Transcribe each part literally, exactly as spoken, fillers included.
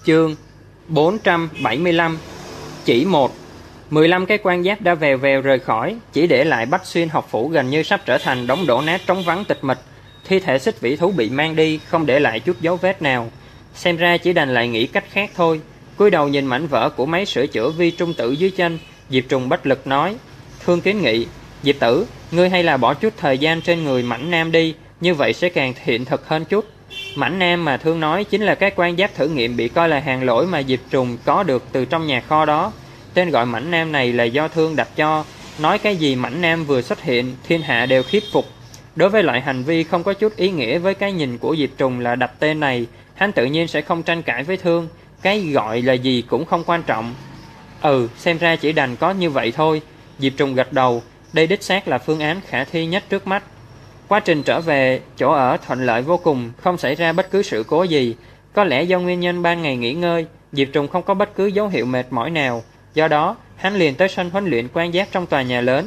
Chương bốn trăm bảy mươi lăm. Chỉ một. Mười lăm cái quan giáp đã vèo vèo rời khỏi, chỉ để lại Bách Xuyên học phủ gần như sắp trở thành đống đổ nát trống vắng tịch mịch. Thi thể xích vĩ thú bị mang đi, không để lại chút dấu vết nào. Xem ra chỉ đành lại nghĩ cách khác thôi. Cúi đầu nhìn mảnh vỡ của máy sửa chữa vi trung tử dưới chân, Diệp Trùng bất lực nói: Thương kiến nghị, Diệp tử, ngươi hay là bỏ chút thời gian trên người Mãnh Nam đi, như vậy sẽ càng hiện thực hơn chút. Mãnh Nam mà Thương nói chính là cái quan giáp thử nghiệm bị coi là hàng lỗi mà Diệp Trùng có được từ trong nhà kho đó. Tên gọi Mãnh Nam này là do Thương đặt cho. Nói cái gì Mãnh Nam vừa xuất hiện, thiên hạ đều khiếp phục. Đối với loại hành vi không có chút ý nghĩa với cái nhìn của Diệp Trùng là đặt tên này, hắn tự nhiên sẽ không tranh cãi với Thương. Cái gọi là gì cũng không quan trọng. Ừ, xem ra chỉ đành có như vậy thôi. Diệp Trùng gật đầu. Đây đích xác là phương án khả thi nhất trước mắt. Quá trình trở về chỗ ở thuận lợi vô cùng, không xảy ra bất cứ sự cố gì. Có lẽ do nguyên nhân ban ngày nghỉ ngơi, Diệp Trùng không có bất cứ dấu hiệu mệt mỏi nào. Do đó, hắn liền tới sân huấn luyện quan giáp trong tòa nhà lớn.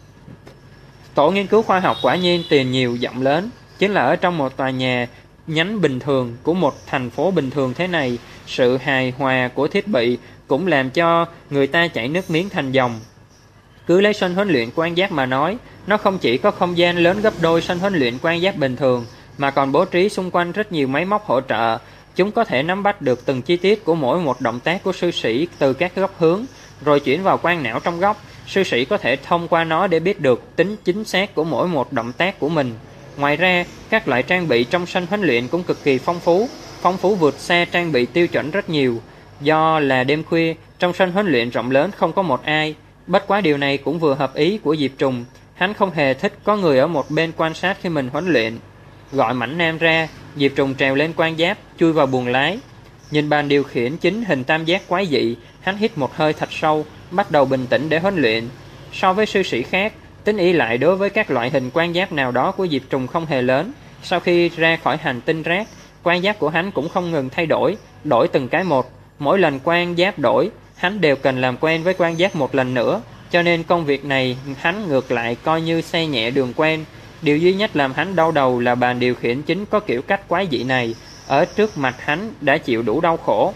Tổ nghiên cứu khoa học quả nhiên tiền nhiều rộng lớn, chính là ở trong một tòa nhà nhánh bình thường của một thành phố bình thường thế này. Sự hài hòa của thiết bị cũng làm cho người ta chảy nước miếng thành dòng. Cứ lấy sân huấn luyện quan giáp mà nói, nó không chỉ có không gian lớn gấp đôi sân huấn luyện quan giáp bình thường, mà còn bố trí xung quanh rất nhiều máy móc hỗ trợ. Chúng có thể nắm bắt được từng chi tiết của mỗi một động tác của sư sĩ từ các góc hướng, rồi chuyển vào quang não trong góc. Sư sĩ có thể thông qua nó để biết được tính chính xác của mỗi một động tác của mình. Ngoài ra, các loại trang bị trong sân huấn luyện cũng cực kỳ phong phú, phong phú vượt xa trang bị tiêu chuẩn rất nhiều. Do là đêm khuya, trong sân huấn luyện rộng lớn không có một ai. Bất quá điều này cũng vừa hợp ý của Diệp Trùng. Hắn không hề thích có người ở một bên quan sát khi mình huấn luyện. Gọi Mãnh Nam ra, Diệp Trùng trèo lên quan giáp, chui vào buồng lái. Nhìn bàn điều khiển chính hình tam giác quái dị, hắn hít một hơi thật sâu, bắt đầu bình tĩnh để huấn luyện. So với sư sĩ khác, tính ỷ lại đối với các loại hình quan giáp nào đó của Diệp Trùng không hề lớn. Sau khi ra khỏi hành tinh rác, quan giáp của hắn cũng không ngừng thay đổi, đổi từng cái một. Mỗi lần quan giáp đổi, hắn đều cần làm quen với quan giáp một lần nữa, cho nên công việc này hắn ngược lại coi như xe nhẹ đường quen. Điều duy nhất làm hắn đau đầu là bàn điều khiển chính có kiểu cách quái dị này, ở trước mặt hắn đã chịu đủ đau khổ.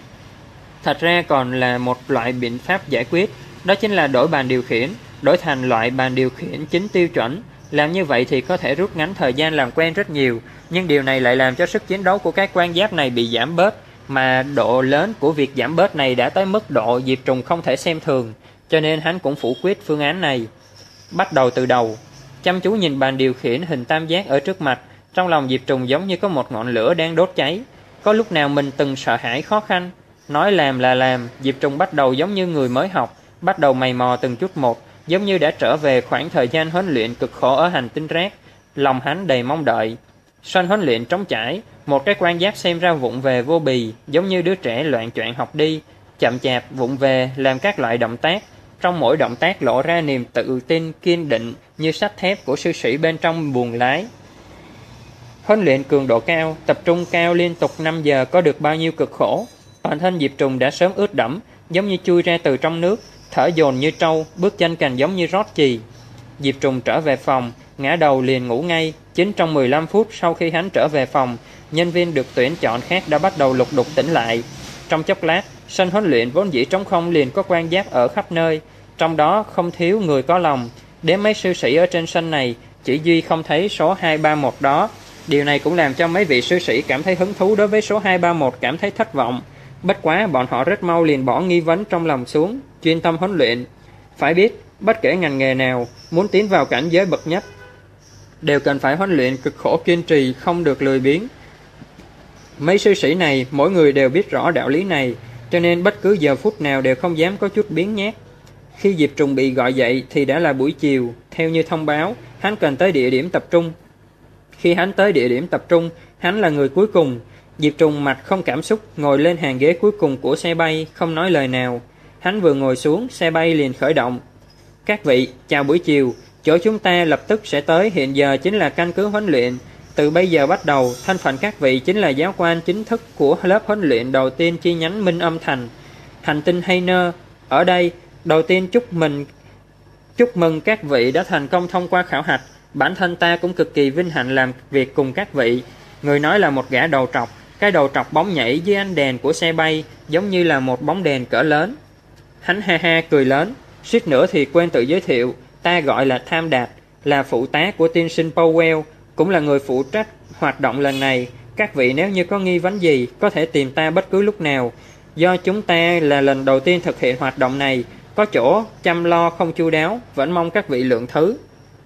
Thật ra còn là một loại biện pháp giải quyết, đó chính là đổi bàn điều khiển, đổi thành loại bàn điều khiển chính tiêu chuẩn. Làm như vậy thì có thể rút ngắn thời gian làm quen rất nhiều, nhưng điều này lại làm cho sức chiến đấu của các quan giáp này bị giảm bớt, mà độ lớn của việc giảm bớt này đã tới mức độ Diệp Trùng không thể xem thường, cho nên hắn cũng phủ quyết phương án này. Bắt đầu từ đầu, chăm chú nhìn bàn điều khiển hình tam giác ở trước mặt, trong lòng Diệp Trùng giống như có một ngọn lửa đang đốt cháy. Có lúc nào mình từng sợ hãi khó khăn, nói làm là làm. Diệp Trùng bắt đầu giống như người mới học, bắt đầu mày mò từng chút một, giống như đã trở về khoảng thời gian huấn luyện cực khổ ở hành tinh rác. Lòng hắn đầy mong đợi. Sân huấn luyện trống trải, một cái quan giáp xem ra vụng về vô bì, giống như đứa trẻ loạn choạng học đi, chậm chạp vụng về làm các loại động tác. Trong mỗi động tác lộ ra niềm tự tin kiên định như sắt thép của sư sĩ bên trong buồng lái. Huấn luyện cường độ cao, tập trung cao liên tục năm giờ có được bao nhiêu cực khổ. Toàn thân Diệp Trùng đã sớm ướt đẫm, giống như chui ra từ trong nước, thở dồn như trâu, bước chân càng giống như rót chì. Diệp Trùng trở về phòng, ngã đầu liền ngủ ngay. Chính trong mười lăm phút sau khi hắn trở về phòng, nhân viên được tuyển chọn khác đã bắt đầu lục đục tỉnh lại. Trong chốc lát, sân huấn luyện vốn dĩ trống không liền có quan giáp ở khắp nơi, trong đó không thiếu người có lòng. Đến mấy sư sĩ ở trên sân này, chỉ duy không thấy số hai ba một đó. Điều này cũng làm cho mấy vị sư sĩ cảm thấy hứng thú đối với số hai ba một cảm thấy thất vọng. Bất quá bọn họ rất mau liền bỏ nghi vấn trong lòng xuống, chuyên tâm huấn luyện. Phải biết, bất kể ngành nghề nào, muốn tiến vào cảnh giới bậc nhất, đều cần phải huấn luyện cực khổ kiên trì, không được lười biếng. Mấy sư sĩ này, mỗi người đều biết rõ đạo lý này, cho nên bất cứ giờ phút nào đều không dám có chút biếng nhác. Khi Diệp Trùng bị gọi dậy thì đã là buổi chiều, theo như thông báo, hắn cần tới địa điểm tập trung. Khi hắn tới địa điểm tập trung, hắn là người cuối cùng. Diệp Trùng mặt không cảm xúc, ngồi lên hàng ghế cuối cùng của xe bay, không nói lời nào. Hắn vừa ngồi xuống, xe bay liền khởi động. Các vị, chào buổi chiều, chỗ chúng ta lập tức sẽ tới, hiện giờ chính là căn cứ huấn luyện. Từ bây giờ bắt đầu, thân phận các vị chính là giáo quan chính thức của lớp huấn luyện đầu tiên chi nhánh Minh Âm Thành, hành tinh Hayner. Ở đây, đầu tiên chúc mừng chúc mừng các vị đã thành công thông qua khảo hạch. Bản thân ta cũng cực kỳ vinh hạnh làm việc cùng các vị. Người nói là một gã đầu trọc, Cái đầu trọc bóng nhảy dưới ánh đèn của xe bay giống như là một bóng đèn cỡ lớn. Hắn ha ha cười lớn, suýt nữa thì quên tự giới thiệu, ta gọi là Tham Đạt, là phụ tá của tiên sinh Powell, cũng là người phụ trách hoạt động lần này. Các vị nếu như có nghi vấn gì có thể tìm ta bất cứ lúc nào. Do chúng ta là lần đầu tiên thực hiện hoạt động này, có chỗ chăm lo không chu đáo, vẫn mong các vị lượng thứ.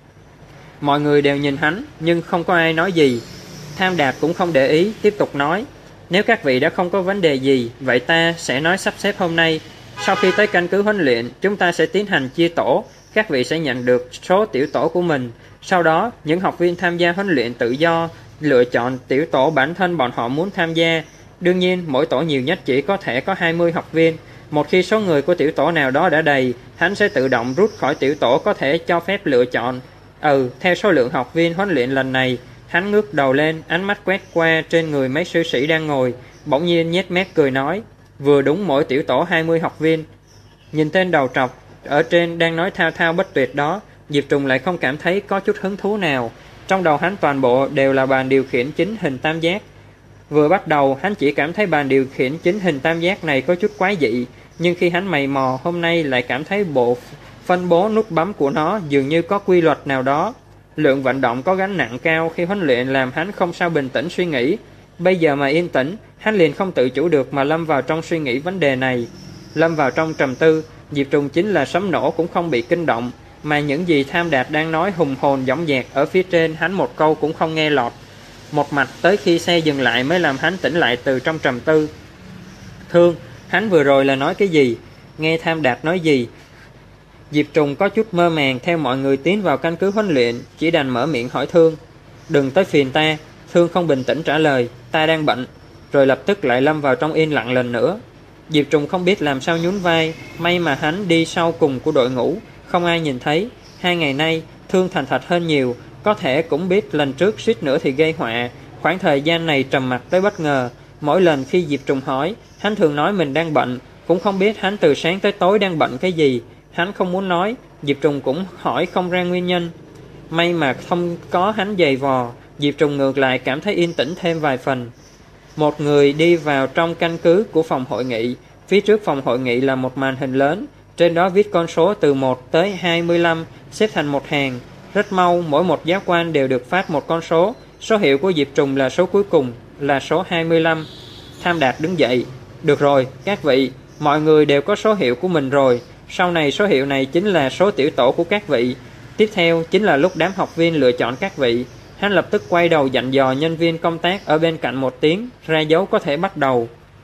Mọi người đều nhìn hắn, nhưng không có ai nói gì. Tham Đạt cũng không để ý, tiếp tục nói, nếu các vị đã không có vấn đề gì, vậy ta sẽ nói sắp xếp hôm nay. Sau khi tới căn cứ huấn luyện, chúng ta sẽ tiến hành chia tổ, các vị sẽ nhận được số tiểu tổ của mình. Sau đó, những học viên tham gia huấn luyện tự do lựa chọn tiểu tổ bản thân bọn họ muốn tham gia. Đương nhiên, mỗi tổ nhiều nhất chỉ có thể có hai mươi học viên. Một khi số người của tiểu tổ nào đó đã đầy, hắn sẽ tự động rút khỏi tiểu tổ, có thể cho phép lựa chọn. Ừ, theo số lượng học viên huấn luyện lần này. Hắn ngước đầu lên, ánh mắt quét qua trên người mấy sư sĩ đang ngồi, bỗng nhiên nhếch mép cười nói, vừa đúng mỗi tiểu tổ hai mươi học viên. Nhìn tên đầu trọc ở trên đang nói thao thao bất tuyệt đó, Diệp Trùng lại không cảm thấy có chút hứng thú nào. Trong đầu hắn toàn bộ đều là bàn điều khiển chính hình tam giác. Vừa bắt đầu hắn chỉ cảm thấy bàn điều khiển chính hình tam giác này có chút quái dị, nhưng khi hắn mày mò hôm nay lại cảm thấy bộ phân bố nút bấm của nó dường như có quy luật nào đó. Lượng vận động có gánh nặng cao khi huấn luyện làm hắn không sao bình tĩnh suy nghĩ. Bây giờ mà yên tĩnh, hắn liền không tự chủ được mà lâm vào trong suy nghĩ vấn đề này. Lâm vào trong trầm tư, Diệp Trùng chính là sấm nổ cũng không bị kinh động, mà những gì Tham Đạt đang nói hùng hồn dõng dạc ở phía trên hắn một câu cũng không nghe lọt. Một mạch tới khi xe dừng lại mới làm hắn tỉnh lại từ trong trầm tư. Thương, hắn vừa rồi là nói cái gì? Nghe Tham Đạt nói gì? Diệp Trùng có chút mơ màng theo mọi người tiến vào căn cứ huấn luyện, chỉ đành mở miệng hỏi Thương. Đừng tới phiền ta. Thương không bình tĩnh trả lời, ta đang bận. Rồi lập tức lại lâm vào trong yên lặng lần nữa. Diệp Trùng không biết làm sao nhún vai, may mà hắn đi sau cùng của đội ngũ, không ai nhìn thấy. Hai ngày nay, Thương thành thật hơn nhiều, có thể cũng biết lần trước suýt nữa thì gây họa. Khoảng thời gian này trầm mặc tới bất ngờ, mỗi lần khi Diệp Trùng hỏi, hắn thường nói mình đang bận, cũng không biết hắn từ sáng tới tối đang bận cái gì. Hắn không muốn nói, Diệp Trùng cũng hỏi không ra nguyên nhân. May mà không có hắn giày vò, Diệp Trùng ngược lại cảm thấy yên tĩnh thêm vài phần. Một người đi vào trong căn cứ của phòng hội nghị. Phía trước phòng hội nghị là một màn hình lớn, trên đó viết con số từ một tới hai mươi lăm xếp thành một hàng. Rất mau, mỗi một giáo quan đều được phát một con số. Số hiệu của Diệp Trùng là số cuối cùng, là số hai mươi lăm. Tham Đạt đứng dậy. Được rồi, các vị, mọi người đều có số hiệu của mình rồi. Sau này số hiệu này chính là số tiểu tổ của các vị. Tiếp theo chính là lúc đám học viên lựa chọn các vị. Hắn lập tức quay đầu dặn dò nhân viên công tác ở bên cạnh một tiếng, ra dấu có thể bắt đầu.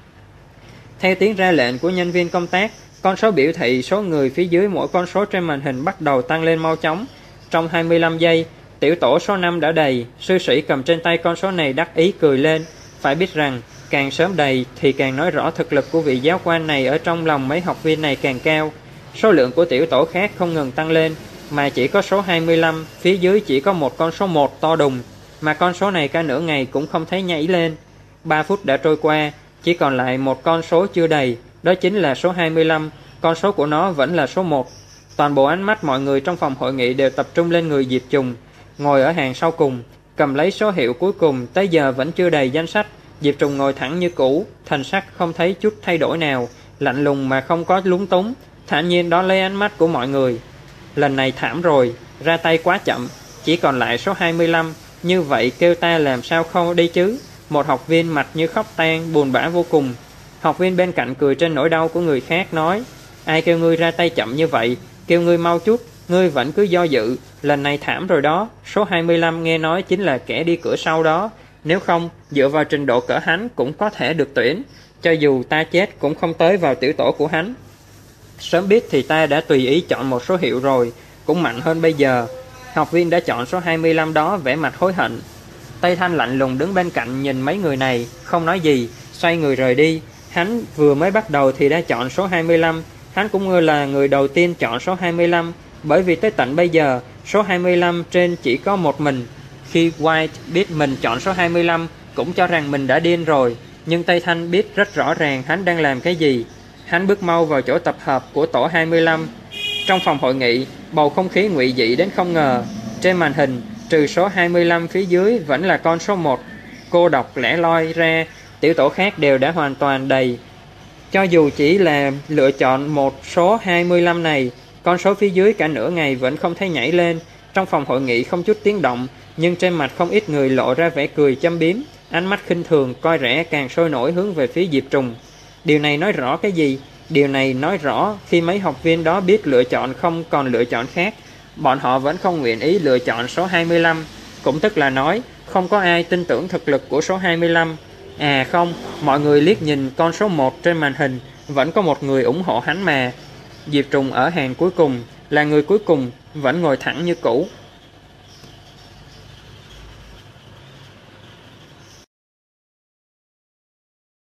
Theo tiếng ra lệnh của nhân viên công tác, con số biểu thị số người phía dưới mỗi con số trên màn hình bắt đầu tăng lên mau chóng. Trong hai mươi lăm giây, tiểu tổ số năm đã đầy. Sư sĩ cầm trên tay con số này đắc ý cười lên. Phải biết rằng, càng sớm đầy thì càng nói rõ thực lực của vị giáo quan này ở trong lòng mấy học viên này càng cao. Số lượng của tiểu tổ khác không ngừng tăng lên, mà chỉ có số hai mươi lăm, phía dưới chỉ có một con số một to đùng, mà con số này cả nửa ngày cũng không thấy nhảy lên. ba phút đã trôi qua, chỉ còn lại một con số chưa đầy, đó chính là số hai mươi lăm, con số của nó vẫn là số một. Toàn bộ ánh mắt mọi người trong phòng hội nghị đều tập trung lên người Diệp Trùng, ngồi ở hàng sau cùng, cầm lấy số hiệu cuối cùng, tới giờ vẫn chưa đầy danh sách. Diệp Trùng ngồi thẳng như cũ, thần sắc không thấy chút thay đổi nào, lạnh lùng mà không có lúng túng, thản nhiên đón lấy ánh mắt của mọi người. Lần này thảm rồi, ra tay quá chậm, chỉ còn lại số hai mươi lăm, như vậy kêu ta làm sao không đi chứ? Một học viên mặt như khóc tan, buồn bã vô cùng. Học viên bên cạnh cười trên nỗi đau của người khác nói, ai kêu ngươi ra tay chậm như vậy, kêu ngươi mau chút, ngươi vẫn cứ do dự, lần này thảm rồi đó. Số hai mươi lăm nghe nói chính là kẻ đi cửa sau đó, nếu không, dựa vào trình độ cỡ hắn cũng có thể được tuyển, cho dù ta chết cũng không tới vào tiểu tổ của hắn. Sớm biết thì ta đã tùy ý chọn một số hiệu rồi, cũng mạnh hơn bây giờ. Học viên đã chọn số hai mươi lăm đó vẻ mặt hối hận. Tây Thanh lạnh lùng đứng bên cạnh nhìn mấy người này, không nói gì, xoay người rời đi. Hắn vừa mới bắt đầu thì đã chọn số hai mươi lăm, hắn cũng là người đầu tiên chọn số hai mươi lăm, bởi vì tới tận bây giờ, số hai mươi lăm trên chỉ có một mình. Khi White biết mình chọn số hai mươi lăm, cũng cho rằng mình đã điên rồi, nhưng Tây Thanh biết rất rõ ràng hắn đang làm cái gì. Hắn bước mau vào chỗ tập hợp của tổ hai mươi lăm. Trong phòng hội nghị, bầu không khí ngụy dị đến không ngờ. Trên màn hình, trừ số hai mươi lăm phía dưới vẫn là con số một. Cô đọc lẻ loi ra, tiểu tổ khác đều đã hoàn toàn đầy. Cho dù chỉ là lựa chọn một số hai mươi lăm này, con số phía dưới cả nửa ngày vẫn không thấy nhảy lên. Trong phòng hội nghị không chút tiếng động, nhưng trên mặt không ít người lộ ra vẻ cười châm biếm, ánh mắt khinh thường coi rẻ càng sôi nổi hướng về phía Diệp Trùng. Điều này nói rõ cái gì? Điều này nói rõ khi mấy học viên đó biết lựa chọn không còn lựa chọn khác, bọn họ vẫn không nguyện ý lựa chọn số hai mươi lăm, cũng tức là nói không có ai tin tưởng thực lực của số hai mươi lăm. À không, mọi người liếc nhìn con số một trên màn hình, vẫn có một người ủng hộ hắn mà. Diệp Trùng ở hàng cuối cùng, là người cuối cùng, vẫn ngồi thẳng như cũ.